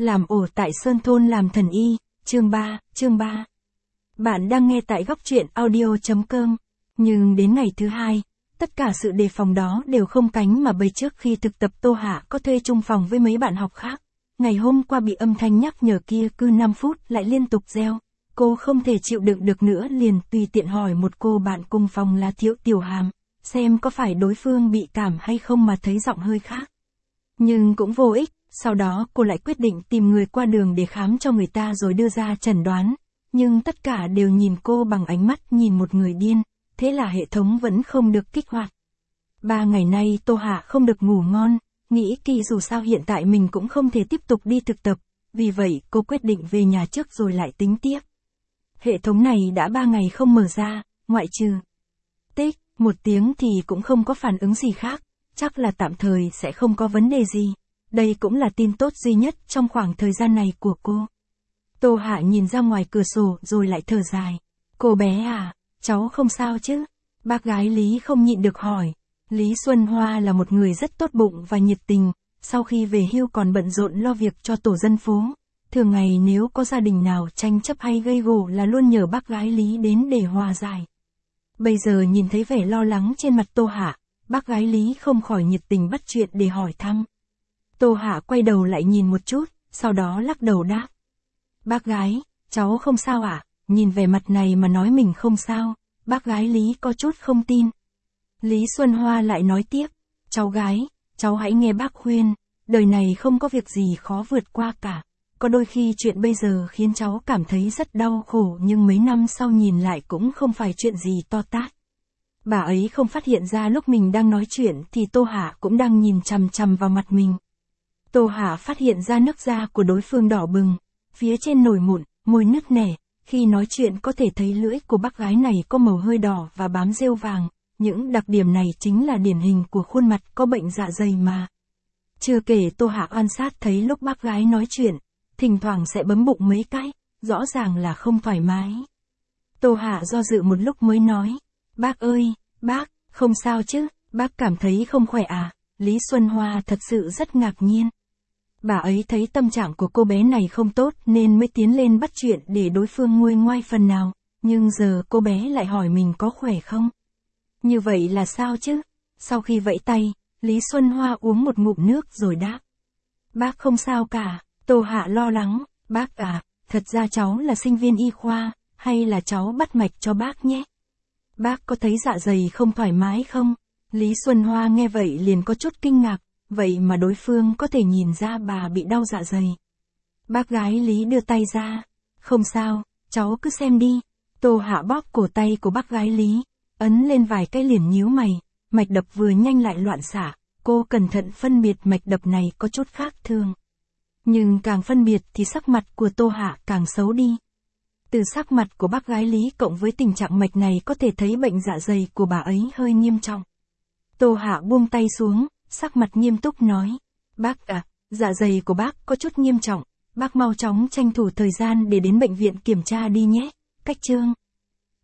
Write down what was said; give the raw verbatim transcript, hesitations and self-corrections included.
Làm ổ tại Sơn Thôn làm thần y, chương ba, chương ba. Bạn đang nghe tại góc truyện audio chấm com. Nhưng đến ngày thứ hai, tất cả sự đề phòng đó đều không cánh mà bay. Trước khi thực tập, Tô Hạ có thuê chung phòng với mấy bạn học khác. Ngày hôm qua bị âm thanh nhắc nhở kia cứ năm phút lại liên tục reo. Cô không thể chịu đựng được nữa, liền tùy tiện hỏi một cô bạn cùng phòng là Thiệu Tiểu Hàm, xem có phải đối phương bị cảm hay không mà thấy giọng hơi khác. Nhưng cũng vô ích, sau đó cô lại quyết định tìm người qua đường để khám cho người ta rồi đưa ra chẩn đoán. Nhưng tất cả đều nhìn cô bằng ánh mắt nhìn một người điên, thế là hệ thống vẫn không được kích hoạt. Ba ngày nay Tô Hạ không được ngủ ngon, nghĩ kỳ dù sao hiện tại mình cũng không thể tiếp tục đi thực tập, vì vậy cô quyết định về nhà trước rồi lại tính tiếp. Hệ thống này đã ba ngày không mở ra, ngoại trừ tích một tiếng thì cũng không có phản ứng gì khác, chắc là tạm thời sẽ không có vấn đề gì. Đây cũng là tin tốt duy nhất trong khoảng thời gian này của cô. Tô Hạ nhìn ra ngoài cửa sổ rồi lại thở dài. Cô bé à, cháu không sao chứ? Bác gái Lý không nhịn được hỏi. Lý Xuân Hoa là một người rất tốt bụng và nhiệt tình, sau khi về hưu còn bận rộn lo việc cho tổ dân phố. Thường ngày nếu có gia đình nào tranh chấp hay gây gổ là luôn nhờ bác gái Lý đến để hòa giải. Bây giờ nhìn thấy vẻ lo lắng trên mặt Tô Hạ, bác gái Lý không khỏi nhiệt tình bắt chuyện để hỏi thăm. Tô Hạ quay đầu lại nhìn một chút, sau đó lắc đầu đáp. Bác gái, cháu không sao ạ? À? Nhìn vẻ mặt này mà nói mình không sao, bác gái Lý có chút không tin. Lý Xuân Hoa lại nói tiếp, cháu gái, cháu hãy nghe bác khuyên, đời này không có việc gì khó vượt qua cả. Có đôi khi chuyện bây giờ khiến cháu cảm thấy rất đau khổ nhưng mấy năm sau nhìn lại cũng không phải chuyện gì to tát. Bà ấy không phát hiện ra lúc mình đang nói chuyện thì Tô Hạ cũng đang nhìn chằm chằm vào mặt mình. Tô Hạ phát hiện ra nước da của đối phương đỏ bừng, phía trên nổi mụn, môi nứt nẻ, khi nói chuyện có thể thấy lưỡi của bác gái này có màu hơi đỏ và bám rêu vàng, những đặc điểm này chính là điển hình của khuôn mặt có bệnh dạ dày mà. Chưa kể Tô Hạ quan sát thấy lúc bác gái nói chuyện, thỉnh thoảng sẽ bấm bụng mấy cái, rõ ràng là không thoải mái. Tô Hạ do dự một lúc mới nói, bác ơi, bác, không sao chứ, bác cảm thấy không khỏe à? Lý Xuân Hoa thật sự rất ngạc nhiên. Bà ấy thấy tâm trạng của cô bé này không tốt nên mới tiến lên bắt chuyện để đối phương nguôi ngoai phần nào, nhưng giờ cô bé lại hỏi mình có khỏe không? Như vậy là sao chứ? Sau khi vẫy tay, Lý Xuân Hoa uống một ngụm nước rồi đáp. Bác không sao cả. Tô Hạ lo lắng, bác à, thật ra cháu là sinh viên y khoa, hay là cháu bắt mạch cho bác nhé? Bác có thấy dạ dày không thoải mái không? Lý Xuân Hoa nghe vậy liền có chút kinh ngạc, vậy mà đối phương có thể nhìn ra bà bị đau dạ dày. Bác gái Lý đưa tay ra, không sao, cháu cứ xem đi. Tô Hạ bóp cổ tay của bác gái Lý, ấn lên vài cái liền nhíu mày, mạch đập vừa nhanh lại loạn xạ, cô cẩn thận phân biệt mạch đập này có chút khác thường. Nhưng càng phân biệt thì sắc mặt của Tô Hạ càng xấu đi. Từ sắc mặt của bác gái Lý cộng với tình trạng mạch này có thể thấy bệnh dạ dày của bà ấy hơi nghiêm trọng. Tô Hạ buông tay xuống, sắc mặt nghiêm túc nói, bác à, dạ dày của bác có chút nghiêm trọng, bác mau chóng tranh thủ thời gian để đến bệnh viện kiểm tra đi nhé. Cách chương